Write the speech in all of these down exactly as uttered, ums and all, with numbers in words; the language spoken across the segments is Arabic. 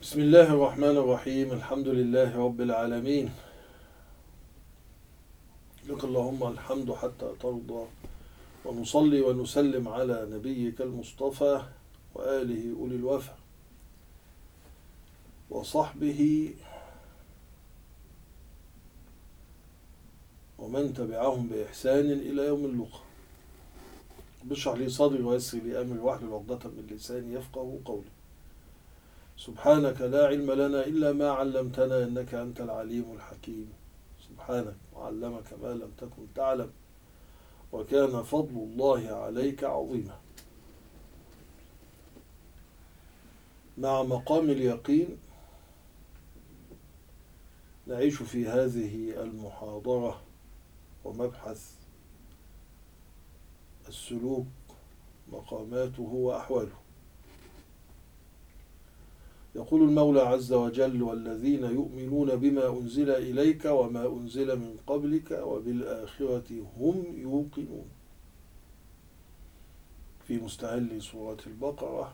بسم الله الرحمن الرحيم. الحمد لله رب العالمين، لك اللهم الحمد حتى ترضى، ونصلي ونسلم على نبيك المصطفى وآله أولي الوفا وصحبه ومن تبعهم بإحسان إلى يوم اللقاء. بشرح لي صدري ويسر لي أمري واحلل عقدة من لساني يفقه قولي. سبحانك لا علم لنا إلا ما علمتنا إنك أنت العليم الحكيم. سبحانك وعلمك ما لم تكن تعلم، وكان فضل الله عليك عظيما. مع مقام اليقين نعيش في هذه المحاضرة ومبحث السلوك، مقاماته وأحواله. يقول المولى عز وجل: والذين يؤمنون بما أنزل إليك وما أنزل من قبلك وبالآخرة هم يوقنون، في مستهل سورة البقرة.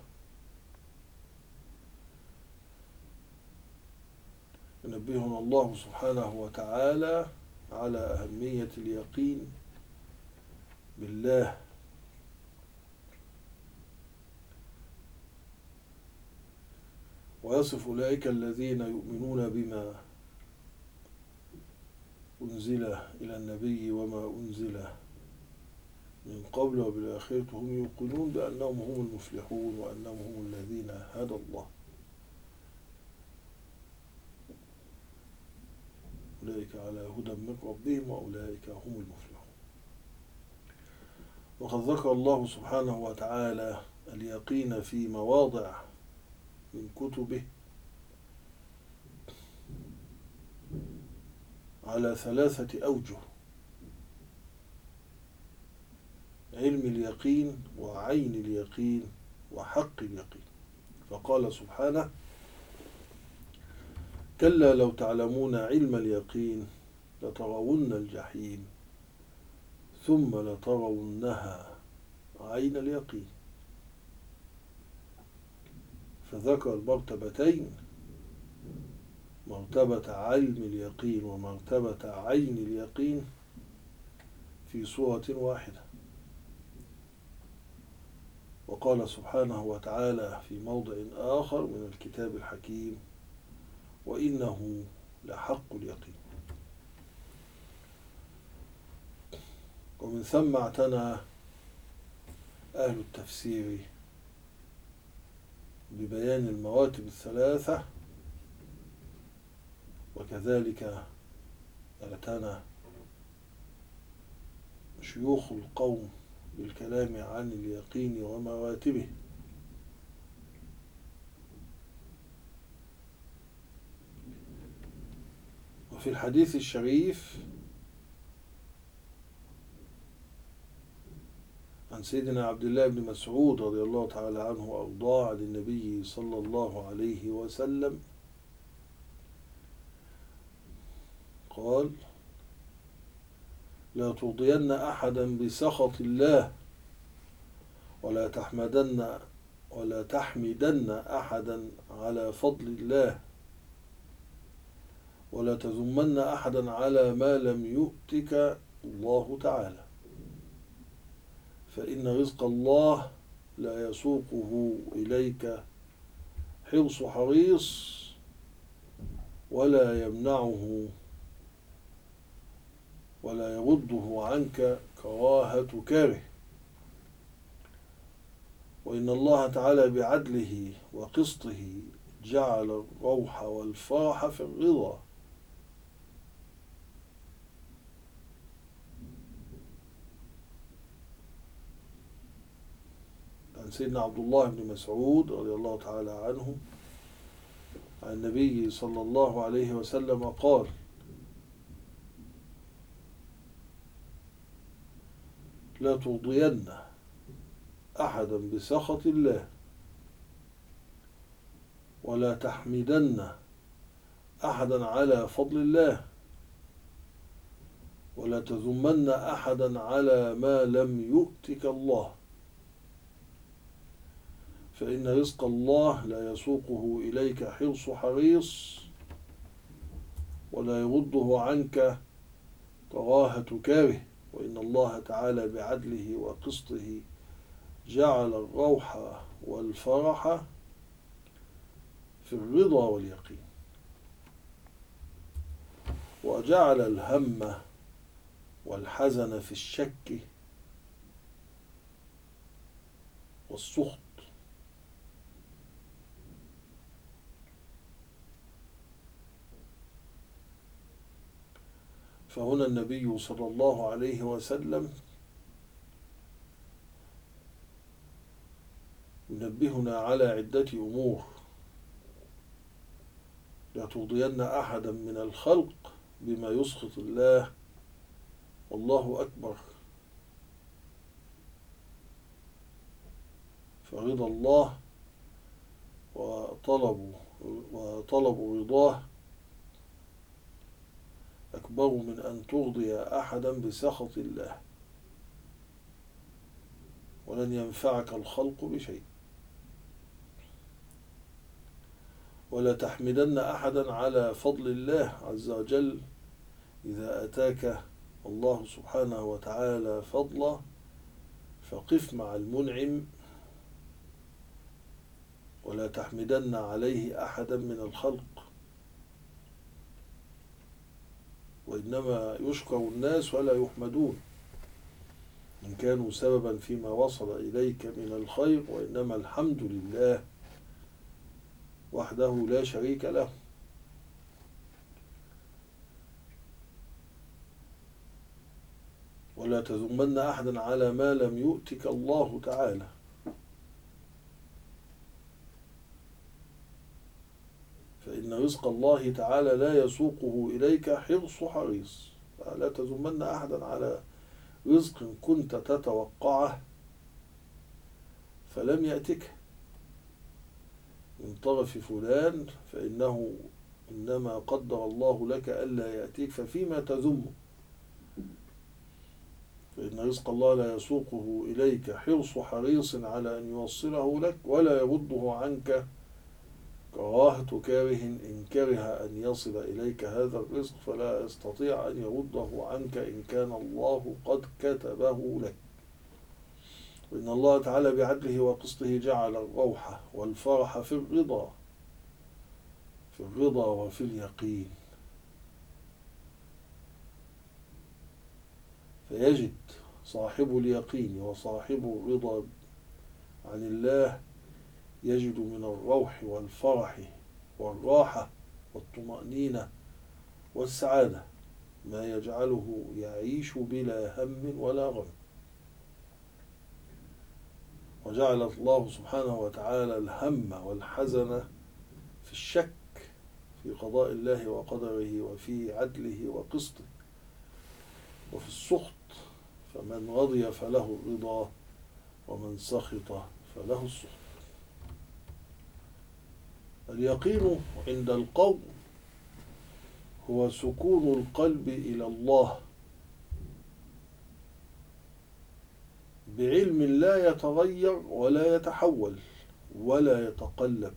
ينبهنا الله سبحانه وتعالى على أهمية اليقين بالله، ويصف أولئك الذين يؤمنون بما أنزل إلى النبي وما أنزل من قبل وبالآخرة هم يوقنون بأنهم هم المفلحون وأنهم هم الذين هدى الله. أولئك على هدى من ربهم وأولئك هم المفلحون. وقد ذكر الله سبحانه وتعالى اليقين في مواضع من كتبه على ثلاثة أوجه: علم اليقين وعين اليقين وحق اليقين. فقال سبحانه: كلا لو تعلمون علم اليقين لترون الجحيم ثم لترونها عين اليقين. فذكر المرتبتين، مرتبة علم اليقين ومرتبة عين اليقين، في سورة واحدة. وقال سبحانه وتعالى في موضع آخر من الكتاب الحكيم: وإنه لحق اليقين. ومن ثم اعتنى أهل التفسير ببيان المراتب الثلاثة، وكذلك اعتنى شيوخ القوم بالكلام عن اليقين ومراتبه. وفي الحديث الشريف عن سيدنا عبد الله بن مسعود رضي الله تعالى عنه وأرضاه عن النبي صلى الله عليه وسلم قال: لا ترضين أحدا بسخط الله، ولا تحمدن ولا تحمدن أحدا على فضل الله، ولا تذمن أحدا على ما لم يؤتك الله تعالى، فإن رزق الله لا يسوقه إليك حرص حريص، ولا يمنعه ولا يرده عنك كراهة كاره. وإن الله تعالى بعدله وقسطه جعل الروح والفرح في الرضا. عن سيدنا عبد الله بن مسعود رضي الله تعالى عنه عن النبي صلى الله عليه وسلم قال: لا ترضين أحدا بسخط الله، ولا تحمدن أحدا على فضل الله، ولا تذمن أحدا على ما لم يؤتك الله، فإن رزق الله لا يسوقه إليك حرص حريص، ولا يرده عنك كراهة كاره. وإن الله تعالى بعدله وقسطه جعل الروح والفرح في الرضا واليقين، وجعل الهم والحزن في الشك والسخط. فهنا النبي صلى الله عليه وسلم ينبهنا على عدة أمور لا ترضين أحدا من الخلق بما يسخط الله، والله أكبر. فرضا الله وطلب وطلب رضاه أكبر من أن ترضي أحدا بسخط الله، ولن ينفعك الخلق بشيء. ولا تحمدن أحدا على فضل الله عز وجل إذا أتاك الله سبحانه وتعالى فضلا، فقف مع المنعم، ولا تحمدن عليه أحدا من الخلق، وإنما يشكر الناس ولا يحمدون إن كانوا سببا فيما وصل إليك من الخير، وإنما الحمد لله وحده لا شريك له. ولا تذمن أحدا على ما لم يؤتك الله تعالى، فإن رزق الله تعالى لا يسوقه إليك حرص حريص. فلا تذمن أحدا على رزق كنت تتوقعه فلم يأتك من طرف فلان، فإنه إنما قدر الله لك ألا يأتيك، ففيما تذمه؟ فإن رزق الله لا يسوقه إليك حرص حريص على أن يوصله لك، ولا يرده عنك كراهة كاره إن كره أن يصل إليك هذا الرزق، فلا يستطيع أن يرده عنك إن كان الله قد كتبه لك. وإن الله تعالى بعدله وقسطه جعل الروح والفرح في الرضا في الرضا وفي اليقين. فيجد صاحب اليقين وصاحب الرضا عن الله يجد من الروح والفرح والراحة والطمأنينة والسعادة ما يجعله يعيش بلا هم ولا غم. وجعل الله سبحانه وتعالى الهم والحزن في الشك في قضاء الله وقدره وفي عدله وقسطه، وفي السخط، فمن رضي فله الرضا ومن سخط فله السخط. اليقين عند القوم هو سكون القلب إلى الله بعلم لا يتغير ولا يتحول ولا يتقلب،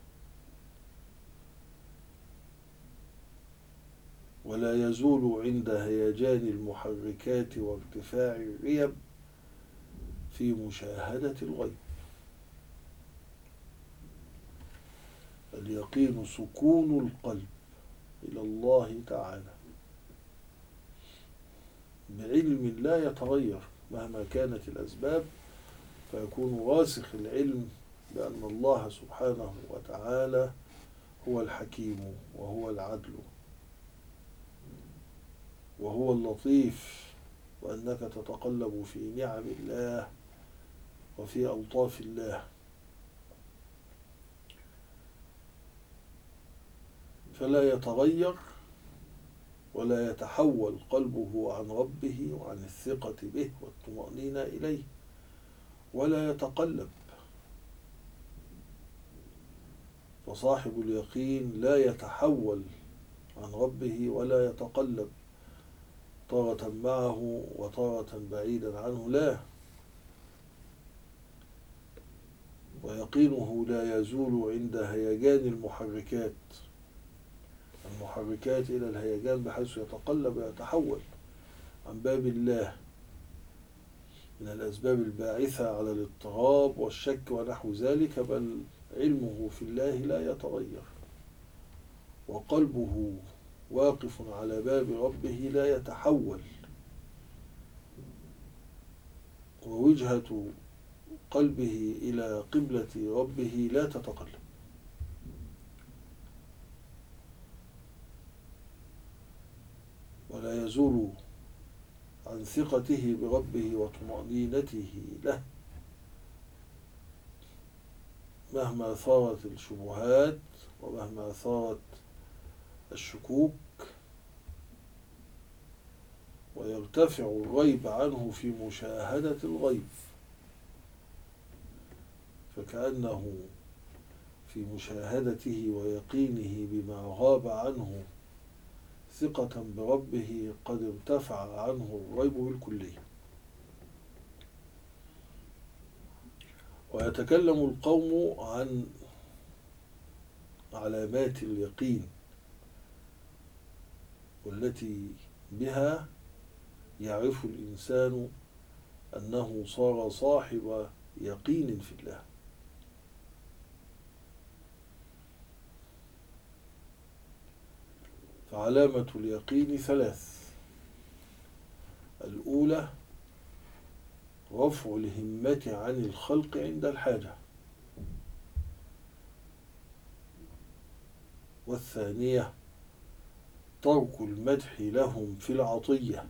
ولا يزول عند هيجان المحركات وارتفاع الريب في مشاهدة الغيب. اليقين سكون القلب إلى الله تعالى بعلم لا يتغير مهما كانت الأسباب، فيكون راسخ العلم بأن الله سبحانه وتعالى هو الحكيم وهو العدل وهو اللطيف، وأنك تتقلب في نعم الله وفي ألطاف الله. فلا يتغير ولا يتحول قلبه عن ربه وعن الثقة به والطمأنينة إليه، ولا يتقلب. فصاحب اليقين لا يتحول عن ربه ولا يتقلب تارة معه وتارة بعيدا عنه، لا، ويقينه لا يزول عند هيجان المحركات المحركات إلى الهيجان بحيث يتقلب ويتحول عن باب الله من الأسباب الباعثة على الاضطراب والشك ونحو ذلك، بل علمه في الله لا يتغير، وقلبه واقف على باب ربه لا يتحول، ووجهة قلبه إلى قبلة ربه لا تتقلب. ولا يزول عن ثقته بربه وطمأنينته له مهما ثارت الشبهات ومهما ثارت الشكوك، ويرتفع الغيب عنه في مشاهدة الغيب، فكأنه في مشاهدته ويقينه بما غاب عنه ثقة بربه قد ارتفع عنه الغيب بالكلية. ويتكلم القوم عن علامات اليقين والتي بها يعرف الإنسان أنه صار صاحب يقين في الله. فعلامة اليقين ثلاث: الأولى رفع الهمة عن الخلق عند الحاجة، والثانية ترك المدح لهم في العطية،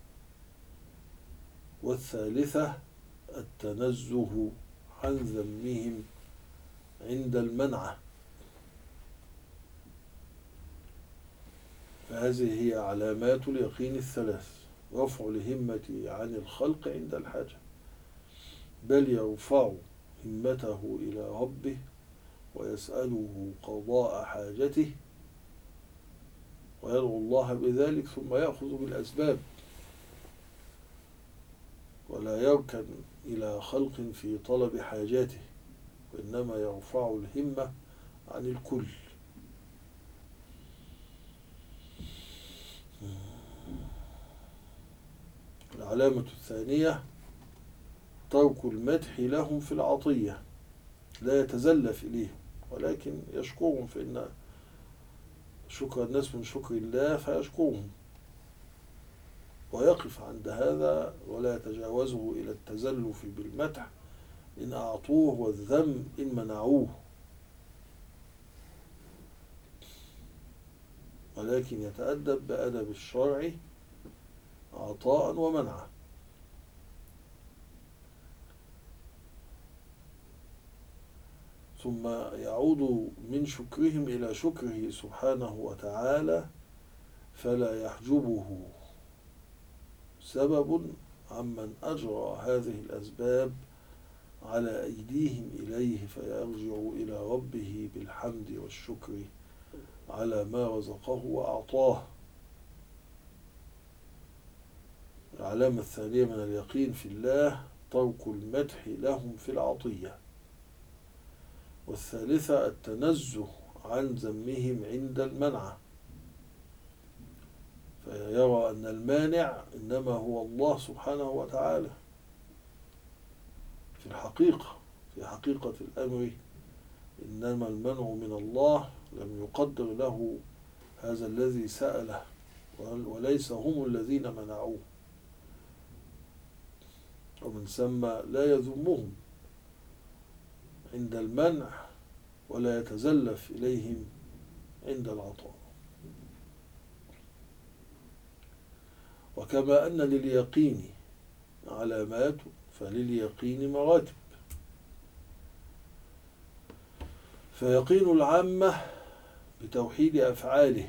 والثالثة التنزه عن ذمهم عند المنعة. فهذه هي علامات اليقين الثلاث: رفع الهمة عن الخلق عند الحاجة، بل يرفع همته إلى ربه ويسأله قضاء حاجته ويدعو الله بذلك، ثم يأخذ بالأسباب ولا يركن إلى خلق في طلب حاجاته، وإنما يرفع الهمة عن الكل. العلامة الثانية ترك المدح لهم في العطية، لا يتزلف إليهم ولكن يشكرهم، فإن شكر الناس من شكر الله فيشكرهم، ويقف عند هذا ولا يتجاوزه إلى التزلف بالمدح إن أعطوه والذم إن منعوه، ولكن يتأدب بأدب الشرع عطاء ومنعا. ثم يعود من شكرهم إلى شكره سبحانه وتعالى، فلا يحجبه سبب عمن أجرى هذه الأسباب على أيديهم إليه، فيرجع إلى ربه بالحمد والشكر على ما رزقه وأعطاه. العلامة الثانية من اليقين في الله ترك المدح لهم في العطية، والثالثة التنزه عن ذمهم عند المنعة، فيرى أن المانع إنما هو الله سبحانه وتعالى في الحقيقة، في حقيقة الأمر إنما المنع من الله، لم يقدر له هذا الذي سأله وليس هم الذين منعوه، ومن ثم لا يذمهم عند المنع ولا يتزلف إليهم عند العطاء. وكما أن لليقين علامات فلليقين مراتب. فيقين العامة بتوحيد أفعاله،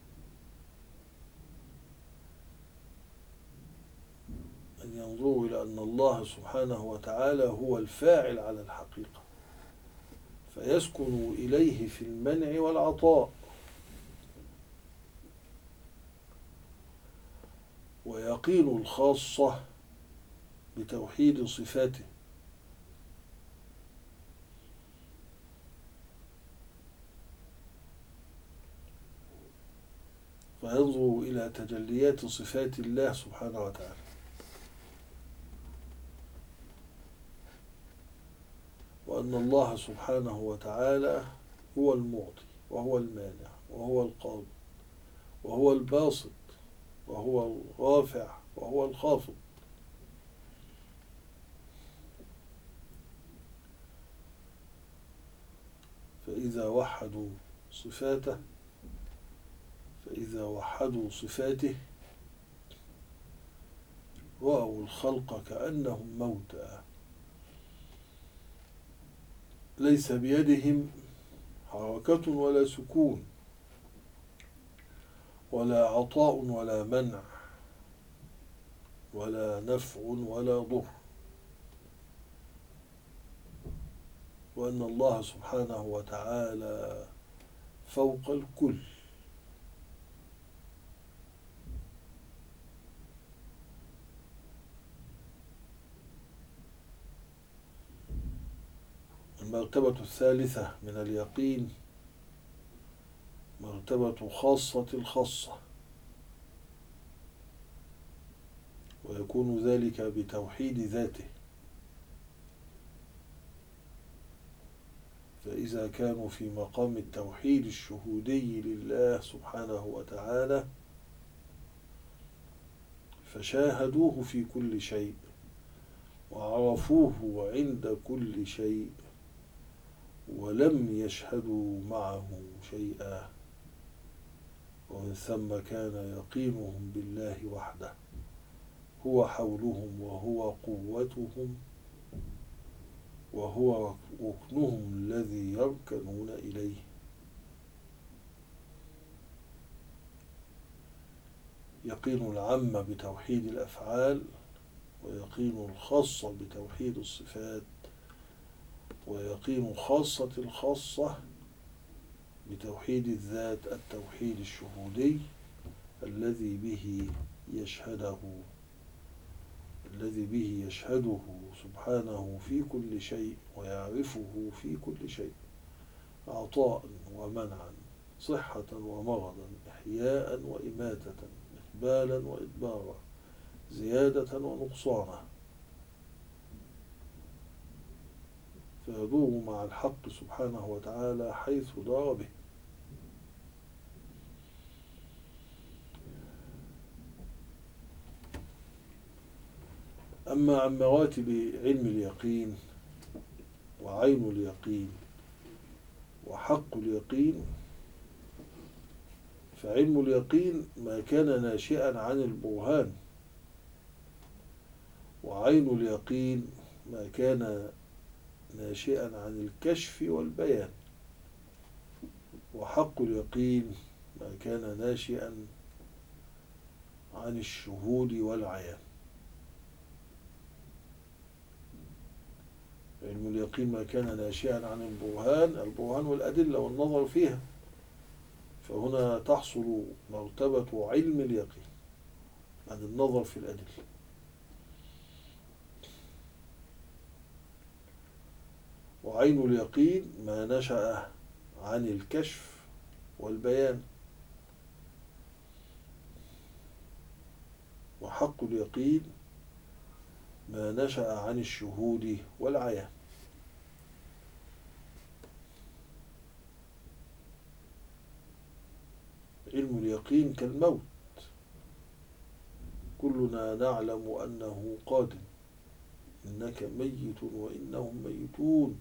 أن ينظروا إلى أن الله سبحانه وتعالى هو الفاعل على الحقيقة، فيسكنوا إليه في المنع والعطاء. ويقين الخاصة بتوحيد صفاته، فينظر إلى تجليات صفات الله سبحانه وتعالى. وأن الله سبحانه وتعالى هو المعطي وهو المانع وهو القابض وهو الباسط وهو الرافع وهو الخافض. فإذا وحدوا صفاته فإذا وحدوا صفاته رأوا الخلق كأنهم موتى، ليس بيدهم حركة ولا سكون ولا عطاء ولا منع ولا نفع ولا ضر، وأن الله سبحانه وتعالى فوق الكل. المرتبة الثالثة من اليقين مرتبة خاصة الخاصة، ويكون ذلك بتوحيد ذاته. فإذا كانوا في مقام التوحيد الشهودي لله سبحانه وتعالى فشاهدوه في كل شيء وعرفوه عند كل شيء ولم يشهدوا معه شيئا، ومن ثم كان يقينهم بالله وحده هو حولهم وهو قوتهم وهو ركنهم الذي يركنون إليه. يقين العامة بتوحيد الأفعال، ويقين الخاصة بتوحيد الصفات، ويقين خاصة الخاصة بتوحيد الذات التوحيد الشهودي الذي به يشهده الذي به يشهده سبحانه في كل شيء ويعرفه في كل شيء، عطاء ومنعا، صحة ومرضا، إحياء وإماتة، إقبالا وإدبارا، زيادة ونقصانا، فيدور مع الحق سبحانه وتعالى حيث دار به. أما عن مراتب علم اليقين وعين اليقين وحق اليقين، فعلم اليقين ما كان ناشئا عن البرهان، وعين اليقين ما كان ناشئا عن الكشف والبيان، وحق اليقين ما كان ناشئا عن الشهود والعيان. علم اليقين ما كان ناشئا عن البرهان البرهان والأدلة والنظر فيها، فهنا تحصل مرتبة علم اليقين عن النظر في الأدلة. وعين اليقين ما نشأ عن الكشف والبيان، وحق اليقين ما نشأ عن الشهود والعيان. علم اليقين كالموت، كلنا نعلم أنه قادم، إنك ميت وإنهم ميتون،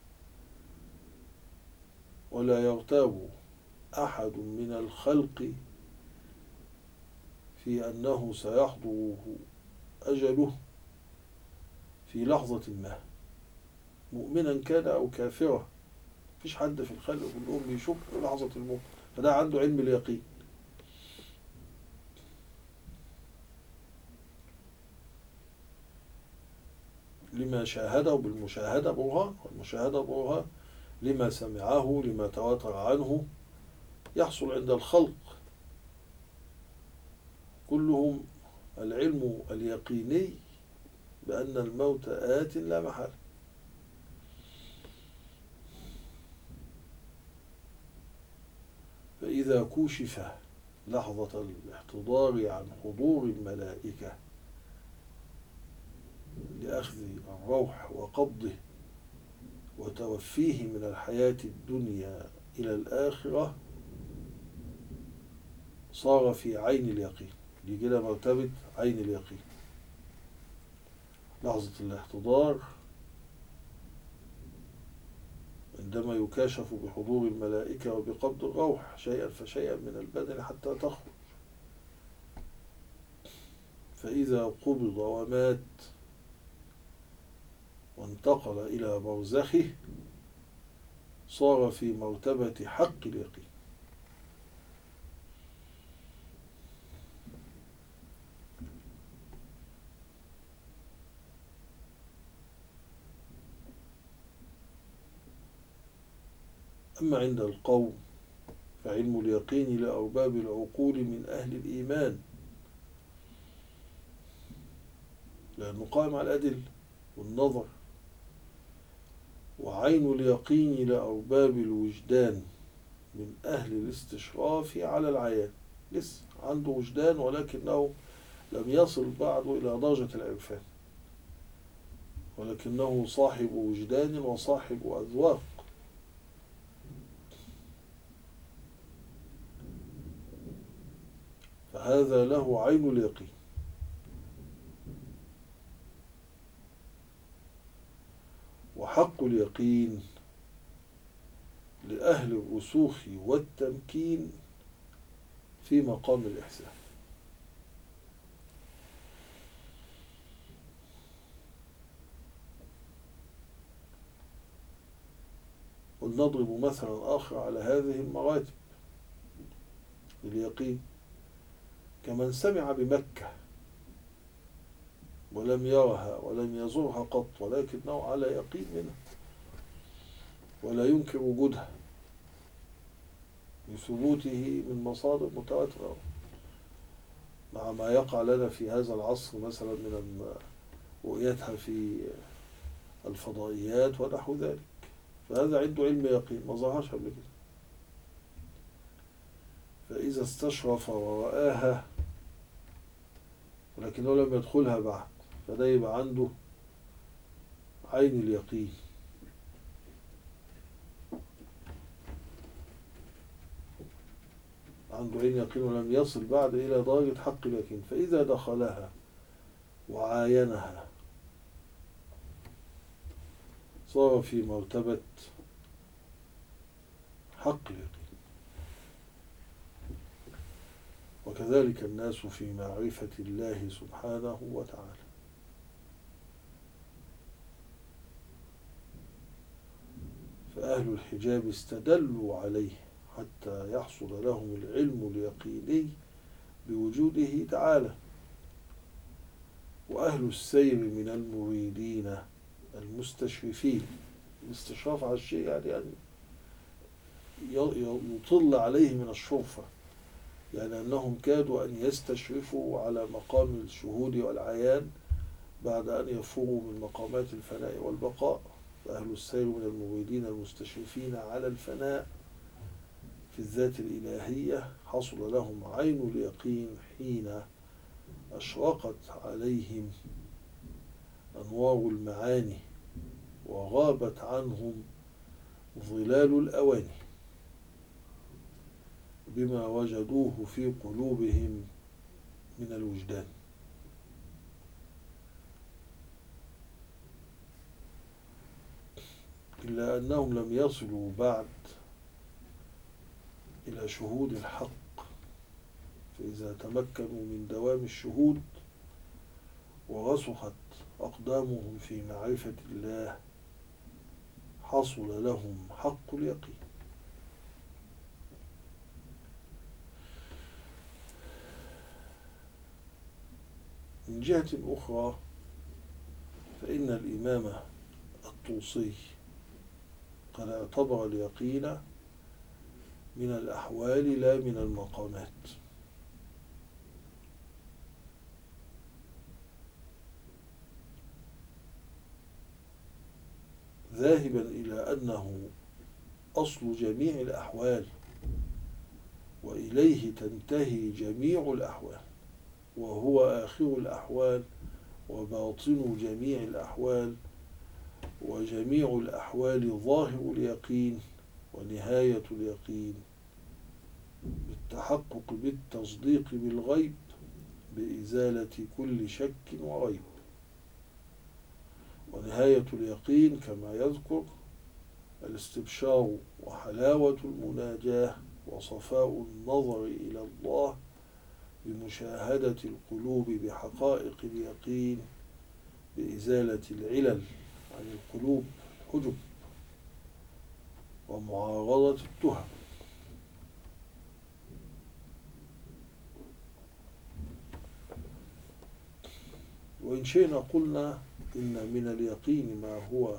ولا يرتاب أحد من الخلق في أنه سيحضره أجله في لحظة ما، مؤمنا كان أو كافرا. مفيش حد في الخلق كلهم بيشك في لحظة الموت، فده عنده علم اليقين. لما شاهده بالمشاهدة برهان، والمشاهدة برهان، لما سمعه لما تواتر عنه يحصل عند الخلق كلهم العلم اليقيني بأن الموت آت لا محالة. فإذا كشف لحظة الاحتضار عن حضور الملائكة لأخذ الروح وقبضه وتوفيه من الحياة الدنيا إلى الآخرة صار في عين اليقين. دي كده مرتبة عين اليقين. لحظة الاحتضار عندما يكاشف بحضور الملائكة وبقبض الروح شيئا فشيئا من البدن حتى تخرج، فإذا قبض ومات وانتقل إلى برزخه صار في مرتبة حق اليقين. أما عند القوم فعلم اليقين لأرباب العقول من أهل الإيمان، لأنه قائم على الأدلة والنظر. وعين اليقين لأرباب الوجدان من أهل الاستشراف على العيان، لسه عنده وجدان ولكنه لم يصل بعد إلى درجة العرفان، ولكنه صاحب وجدان وصاحب أذواق. فهذا له عين اليقين. وحق اليقين لأهل الرسوخ والتمكين في مقام الإحسان. ونضرب مثلا آخر على هذه المراتب لليقين كمن سمع بمكة ولم يرها ولم يزورها قط، ولكنه على يقين منها ولا ينكر وجودها لثبوته من مصادر متواترة، مع ما يقع لنا في هذا العصر مثلا من رؤيتها في الفضائيات ونحو ذلك. فهذا عنده علم يقين ما ظهرش قبل كده، فإذا استشرف ورآها ولكنه لم يدخلها بعد فده يبقى عنده عين اليقين. عنده عين يقين ولم يصل بعد إلى درجة حق اليقين، فإذا دخلها وعاينها صار في مرتبة حق اليقين. وكذلك الناس في معرفة الله سبحانه وتعالى. فأهل الحجاب استدلوا عليه حتى يحصل لهم العلم اليقيني بوجوده تعالى. وأهل السير من المريدين المستشرفين، الاستشراف على الشيء يعني أن يطل عليه من الشرفة، يعني أنهم كادوا أن يستشرفوا على مقام الشهود والعيان بعد أن يفوقوا من مقامات الفناء والبقاء. فأهل السير من المريدين المستشرفين على الفناء في الذات الإلهية حصل لهم عين اليقين حين أشرقت عليهم أنوار المعاني وغابت عنهم ظلال الأواني بما وجدوه في قلوبهم من الوجدان. إلا أنهم لم يصلوا بعد إلى شهود الحق، فإذا تمكنوا من دوام الشهود ورسخت أقدامهم في معرفة الله حصل لهم حق اليقين. من جهة أخرى فإن الإمام الطوسي قد اعتبر اليقين من الأحوال لا من المقامات، ذاهبا إلى أنه أصل جميع الأحوال وإليه تنتهي جميع الأحوال، وهو آخر الأحوال وباطن جميع الأحوال، وجميع الأحوال ظاهر اليقين ونهاية اليقين، بالتحقق بالتصديق بالغيب، بإزالة كل شك وريب. ونهاية اليقين كما يذكر الاستبشار وحلاوة المناجاة وصفاء النظر إلى الله بمشاهدة القلوب بحقائق اليقين، بإزالة العلل عن القلوب حجب ومعارضة التهم. وإن شئنا قلنا إن من اليقين ما هو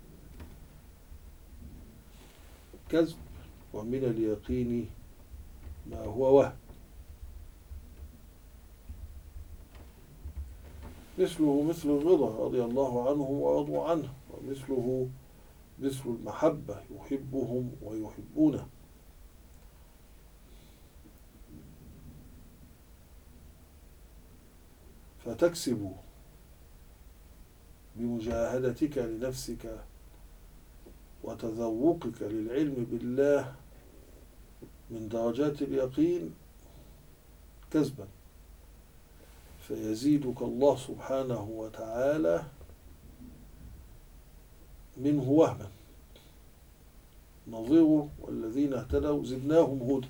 كذب، ومن اليقين ما هو وهم. مثله مثل الرضا رضي الله عنه ورضوا عنه، ومثله مثل المحبة يحبهم ويحبونه. فتكسب بمجاهدتك لنفسك وتذوقك للعلم بالله من درجات اليقين كذبا، فيزيدك الله سبحانه وتعالى منه وهما، نظيره والذين اهتدوا زدناهم هدى.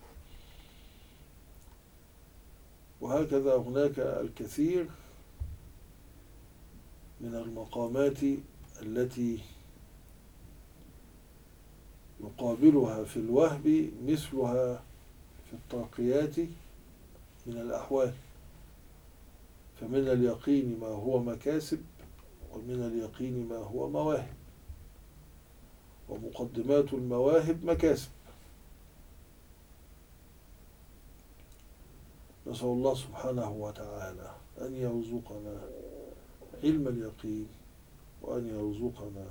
وهكذا هناك الكثير من المقامات التي يقابلها في الوهب مثلها في الترقيات من الأحوال. فمن اليقين ما هو مكاسب، ومن اليقين ما هو مواهب، ومقدمات المواهب مكاسب. نسأل الله سبحانه وتعالى أن يرزقنا علم اليقين، وأن يرزقنا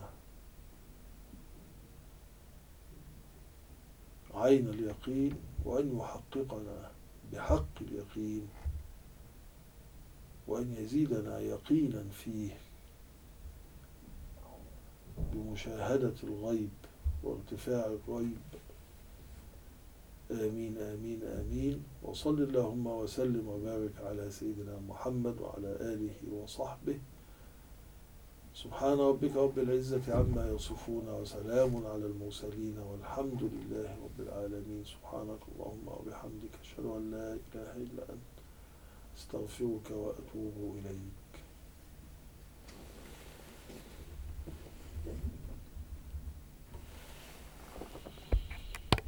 عين اليقين، وأن يحققنا بحق اليقين، وأن يزيدنا يقينا فيه بمشاهدة الغيب وارتفاع الغيب. آمين آمين آمين. وصل اللهم وسلم وبارك على سيدنا محمد وعلى آله وصحبه. سبحان ربك رب العزة عما يصفون، وسلام على المرسلين، والحمد لله رب العالمين. سبحانك اللهم وبحمدك، أشهد أن لا إله إلا أنت، أستغفرك وأتوب إليك.